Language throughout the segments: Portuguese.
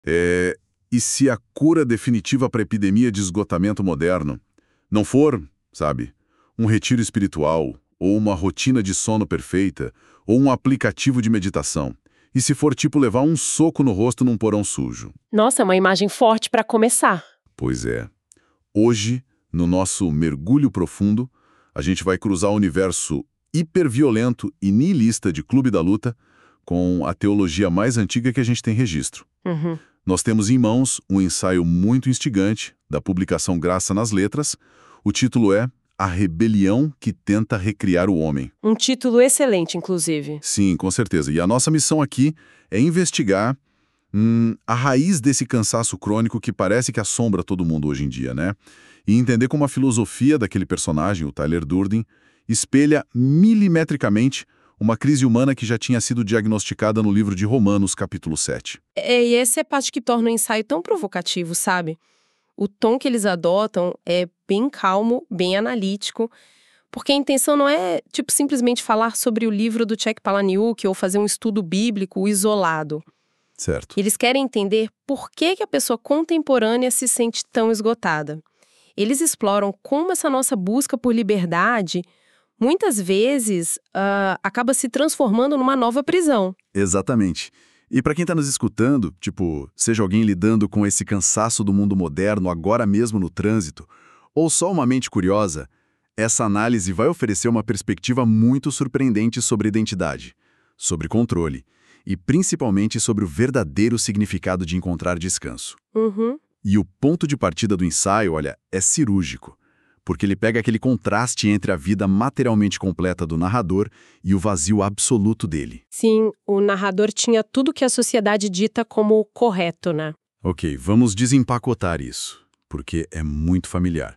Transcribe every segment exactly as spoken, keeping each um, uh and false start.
É, e se a cura definitiva para a epidemia de esgotamento moderno não for, sabe, um retiro espiritual, ou uma rotina de sono perfeita, ou um aplicativo de meditação? E se for tipo levar um soco no rosto num porão sujo? Nossa, é uma imagem forte para começar. Pois é. Hoje, no nosso mergulho profundo, a gente vai cruzar o universo hiperviolento e nihilista de Clube da Luta com a teologia mais antiga que a gente tem registro. Uhum. Nós temos em mãos um ensaio muito instigante da publicação Graça nas Letras. O título é A Rebelião que Tenta Recriar o Homem. Um título excelente, inclusive. Sim, com certeza. E a nossa missão aqui é investigar hum, a raiz desse cansaço crônico que parece que assombra todo mundo hoje em dia, né? E entender como a filosofia daquele personagem, o Tyler Durden, espelha milimetricamente uma crise humana que já tinha sido diagnosticada no livro de Romanos, capítulo sete. É, e essa é a parte que torna o ensaio tão provocativo, sabe? O tom que eles adotam é bem calmo, bem analítico, porque a intenção não é, tipo, simplesmente falar sobre o livro do Chuck Palahniuk ou fazer um estudo bíblico isolado. Certo. Eles querem entender por que que a pessoa contemporânea se sente tão esgotada. Eles exploram como essa nossa busca por liberdade muitas vezes uh, acaba se transformando numa nova prisão. Exatamente. E para quem está nos escutando, tipo, seja alguém lidando com esse cansaço do mundo moderno agora mesmo no trânsito, ou só uma mente curiosa, essa análise vai oferecer uma perspectiva muito surpreendente sobre identidade, sobre controle e principalmente sobre o verdadeiro significado de encontrar descanso. Uhum. E o ponto de partida do ensaio, olha, é cirúrgico, porque ele pega aquele contraste entre a vida materialmente completa do narrador e o vazio absoluto dele. Sim, o narrador tinha tudo que a sociedade dita como correto, né? Ok, vamos desempacotar isso, porque é muito familiar.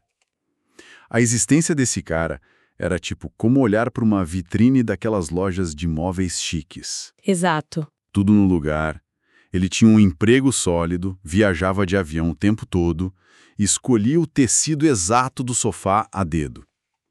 A existência desse cara era tipo como olhar para uma vitrine daquelas lojas de móveis chiques. Exato. Tudo no lugar. Ele tinha um emprego sólido, viajava de avião o tempo todo, escolhia o tecido exato do sofá a dedo.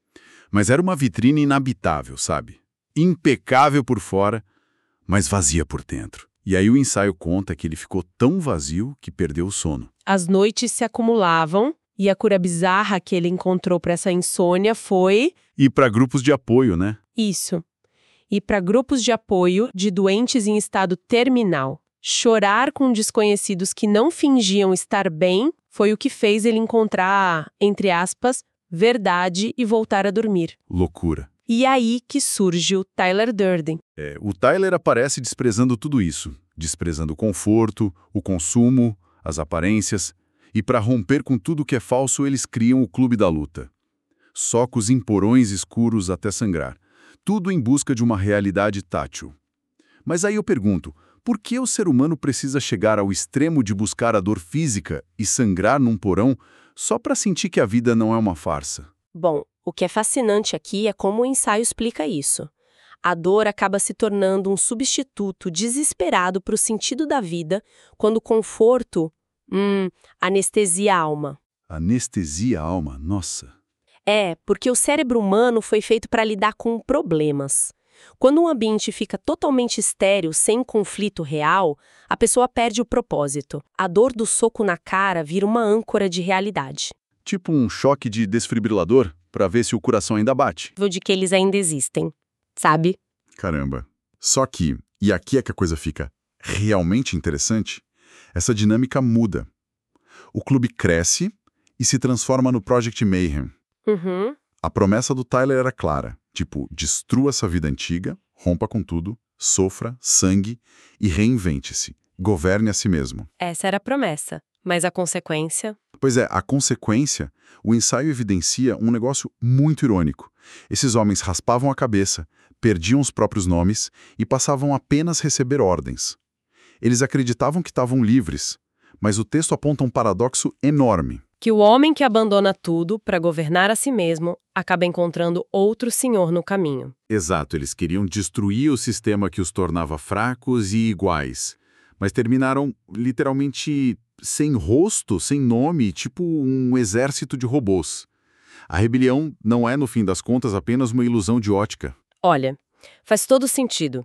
Mas era uma vitrine inabitável, sabe? Impecável por fora, mas vazia por dentro. E aí o ensaio conta que ele ficou tão vazio que perdeu o sono. As noites se acumulavam e a cura bizarra que ele encontrou para essa insônia foi... E para grupos de apoio, né? Isso. E para grupos de apoio de doentes em estado terminal. Chorar com desconhecidos que não fingiam estar bem foi o que fez ele encontrar, entre aspas, verdade e voltar a dormir. Loucura. E aí que surge o Tyler Durden. É, o Tyler aparece desprezando tudo isso, desprezando o conforto, o consumo, as aparências, e para romper com tudo que é falso, eles criam o Clube da Luta. Socos em porões escuros até sangrar, tudo em busca de uma realidade tátil. Mas aí eu pergunto, por que o ser humano precisa chegar ao extremo de buscar a dor física e sangrar num porão só para sentir que a vida não é uma farsa? Bom, o que é fascinante aqui é como o ensaio explica isso. A dor acaba se tornando um substituto desesperado para o sentido da vida, quando o conforto, hum, anestesia a alma. Anestesia a alma? Nossa. É, porque o cérebro humano foi feito para lidar com problemas. Quando um ambiente fica totalmente estéril, sem conflito real, a pessoa perde o propósito. A dor do soco na cara vira uma âncora de realidade. Tipo um choque de desfibrilador, para ver se o coração ainda bate. De que eles ainda existem, sabe? Caramba. Só que, e aqui é que a coisa fica realmente interessante, essa dinâmica muda. O clube cresce e se transforma no Project Mayhem. Uhum. A promessa do Tyler era clara, tipo, destrua essa vida antiga, rompa com tudo, sofra, sangue e reinvente-se, governe a si mesmo. Essa era a promessa, mas a consequência... Pois é, a consequência, o ensaio evidencia um negócio muito irônico. Esses homens raspavam a cabeça, perdiam os próprios nomes e passavam apenas a receber ordens. Eles acreditavam que estavam livres, mas o texto aponta um paradoxo enorme. Que o homem que abandona tudo para governar a si mesmo acaba encontrando outro senhor no caminho. Exato, eles queriam destruir o sistema que os tornava fracos e iguais, mas terminaram literalmente sem rosto, sem nome, tipo um exército de robôs. A rebelião não é, no fim das contas, apenas uma ilusão de ótica. Olha, faz todo sentido.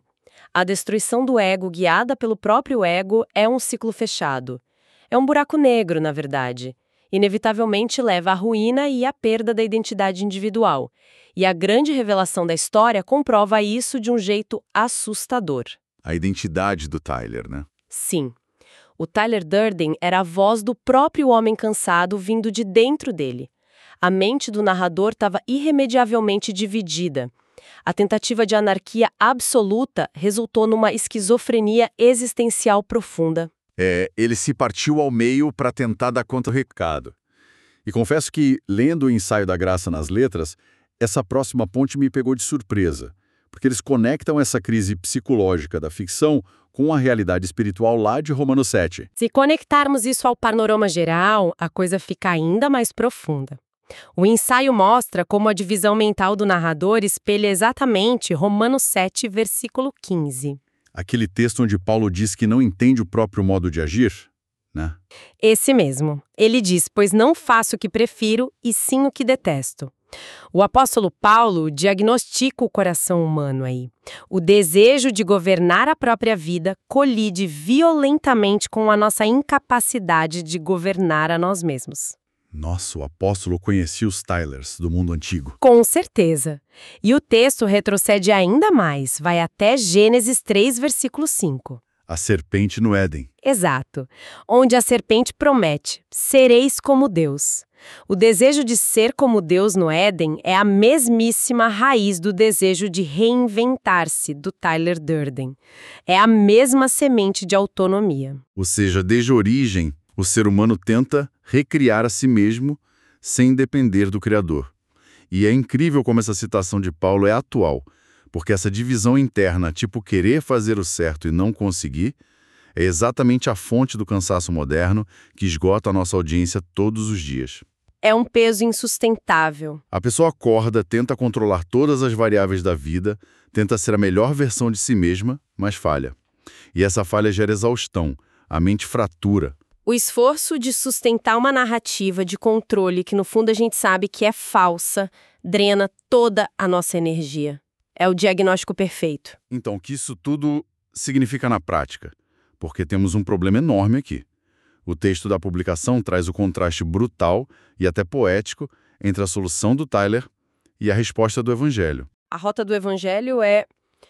A destruição do ego guiada pelo próprio ego é um ciclo fechado. É um buraco negro, na verdade. Inevitavelmente leva à ruína e à perda da identidade individual. E a grande revelação da história comprova isso de um jeito assustador. A identidade do Tyler, né? Sim. O Tyler Durden era a voz do próprio homem cansado vindo de dentro dele. A mente do narrador estava irremediavelmente dividida. A tentativa de anarquia absoluta resultou numa esquizofrenia existencial profunda. É, ele se partiu ao meio para tentar dar conta do recado. E confesso que, lendo o Ensaio da Graça nas Letras, essa próxima ponte me pegou de surpresa, porque eles conectam essa crise psicológica da ficção com a realidade espiritual lá de Romanos sete. Se conectarmos isso ao panorama geral, a coisa fica ainda mais profunda. O ensaio mostra como a divisão mental do narrador espelha exatamente Romanos sete, versículo quinze. Aquele texto onde Paulo diz que não entende o próprio modo de agir, né? Esse mesmo. Ele diz, pois não faço o que prefiro, e sim o que detesto. O apóstolo Paulo diagnostica o coração humano aí. O desejo de governar a própria vida colide violentamente com a nossa incapacidade de governar a nós mesmos. Nossa, o apóstolo conhecia os Tylers do mundo antigo. Com certeza. E o texto retrocede ainda mais, vai até Gênesis três, versículo cinco. A serpente no Éden. Exato. Onde a serpente promete, sereis como Deus. O desejo de ser como Deus no Éden é a mesmíssima raiz do desejo de reinventar-se do Tyler Durden. É a mesma semente de autonomia. Ou seja, desde a origem, o ser humano tenta recriar a si mesmo sem depender do Criador. E é incrível como essa citação de Paulo é atual, porque essa divisão interna, tipo querer fazer o certo e não conseguir, é exatamente a fonte do cansaço moderno que esgota a nossa audiência todos os dias. É um peso insustentável. A pessoa acorda, tenta controlar todas as variáveis da vida, tenta ser a melhor versão de si mesma, mas falha. E essa falha gera exaustão, a mente fratura. O esforço de sustentar uma narrativa de controle que no fundo a gente sabe que é falsa, drena toda a nossa energia. É o diagnóstico perfeito. Então, o que isso tudo significa na prática? Porque temos um problema enorme aqui. O texto da publicação traz o contraste brutal e até poético entre a solução do Tyler e a resposta do Evangelho. A rota do Evangelho é,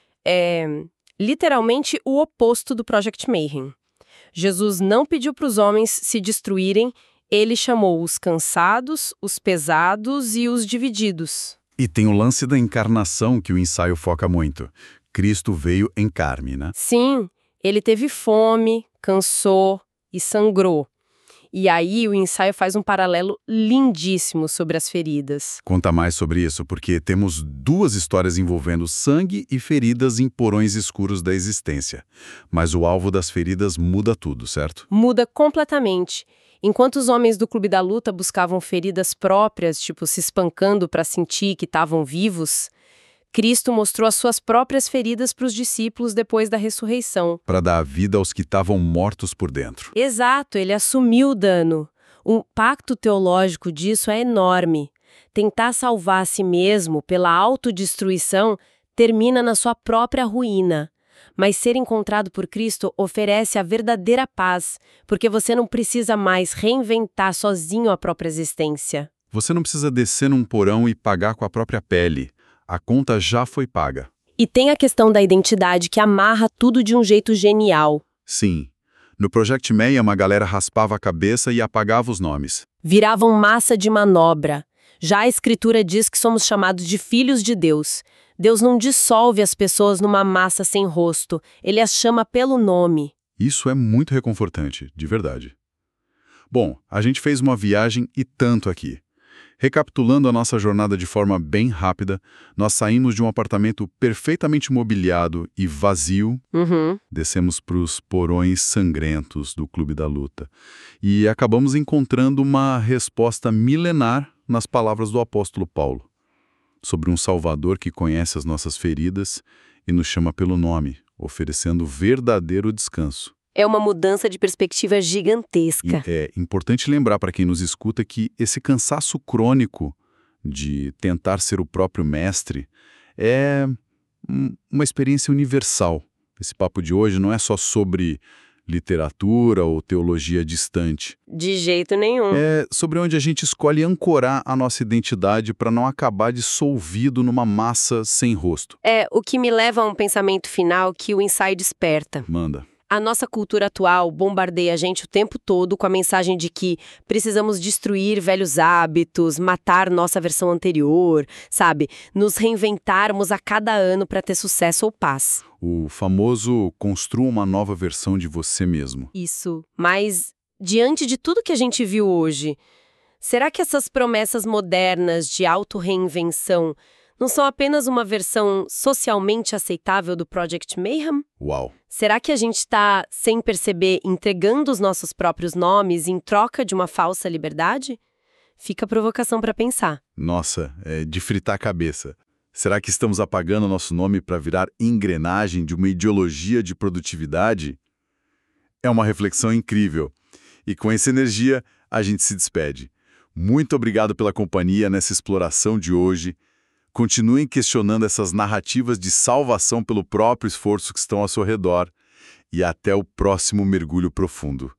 é literalmente o oposto do Project Mayhem. Jesus não pediu para os homens se destruírem, ele chamou os cansados, os pesados e os divididos. E tem o lance da encarnação que o ensaio foca muito. Cristo veio em carne, né? Sim, ele teve fome, cansou e sangrou. E aí o ensaio faz um paralelo lindíssimo sobre as feridas. Conta mais sobre isso, porque temos duas histórias envolvendo sangue e feridas em porões escuros da existência. Mas o alvo das feridas muda tudo, certo? Muda completamente. Enquanto os homens do Clube da Luta buscavam feridas próprias, tipo se espancando para sentir que estavam vivos, Cristo mostrou as suas próprias feridas para os discípulos depois da ressurreição. Para dar vida aos que estavam mortos por dentro. Exato, ele assumiu o dano. O impacto teológico disso é enorme. Tentar salvar a si mesmo pela autodestruição termina na sua própria ruína. Mas ser encontrado por Cristo oferece a verdadeira paz, porque você não precisa mais reinventar sozinho a própria existência. Você não precisa descer num porão e pagar com a própria pele. A conta já foi paga. E tem a questão da identidade que amarra tudo de um jeito genial. Sim. No Project Mayhem, a galera raspava a cabeça e apagava os nomes. Viravam massa de manobra. Já a Escritura diz que somos chamados de filhos de Deus. Deus não dissolve as pessoas numa massa sem rosto. Ele as chama pelo nome. Isso é muito reconfortante, de verdade. Bom, a gente fez uma viagem e tanto aqui. Recapitulando a nossa jornada de forma bem rápida, nós saímos de um apartamento perfeitamente mobiliado e vazio, Uhum. descemos para os porões sangrentos do Clube da Luta e acabamos encontrando uma resposta milenar nas palavras do apóstolo Paulo, sobre um Salvador que conhece as nossas feridas e nos chama pelo nome, oferecendo verdadeiro descanso. É uma mudança de perspectiva gigantesca. E é importante lembrar para quem nos escuta que esse cansaço crônico de tentar ser o próprio mestre é uma experiência universal. Esse papo de hoje não é só sobre literatura ou teologia distante. De jeito nenhum. É sobre onde a gente escolhe ancorar a nossa identidade para não acabar dissolvido numa massa sem rosto. É o que me leva a um pensamento final que o Insight desperta. Manda. A nossa cultura atual bombardeia a gente o tempo todo com a mensagem de que precisamos destruir velhos hábitos, matar nossa versão anterior, sabe? Nos reinventarmos a cada ano para ter sucesso ou paz. O famoso construa uma nova versão de você mesmo. Isso. Mas, diante de tudo que a gente viu hoje, será que essas promessas modernas de auto-reinvenção não são apenas uma versão socialmente aceitável do Project Mayhem? Uau! Será que a gente está, sem perceber, entregando os nossos próprios nomes em troca de uma falsa liberdade? Fica a provocação para pensar. Nossa, é de fritar a cabeça. Será que estamos apagando nosso nome para virar engrenagem de uma ideologia de produtividade? É uma reflexão incrível. E com essa energia, a gente se despede. Muito obrigado pela companhia nessa exploração de hoje. Continuem questionando essas narrativas de salvação pelo próprio esforço que estão ao seu redor. E até o próximo mergulho profundo.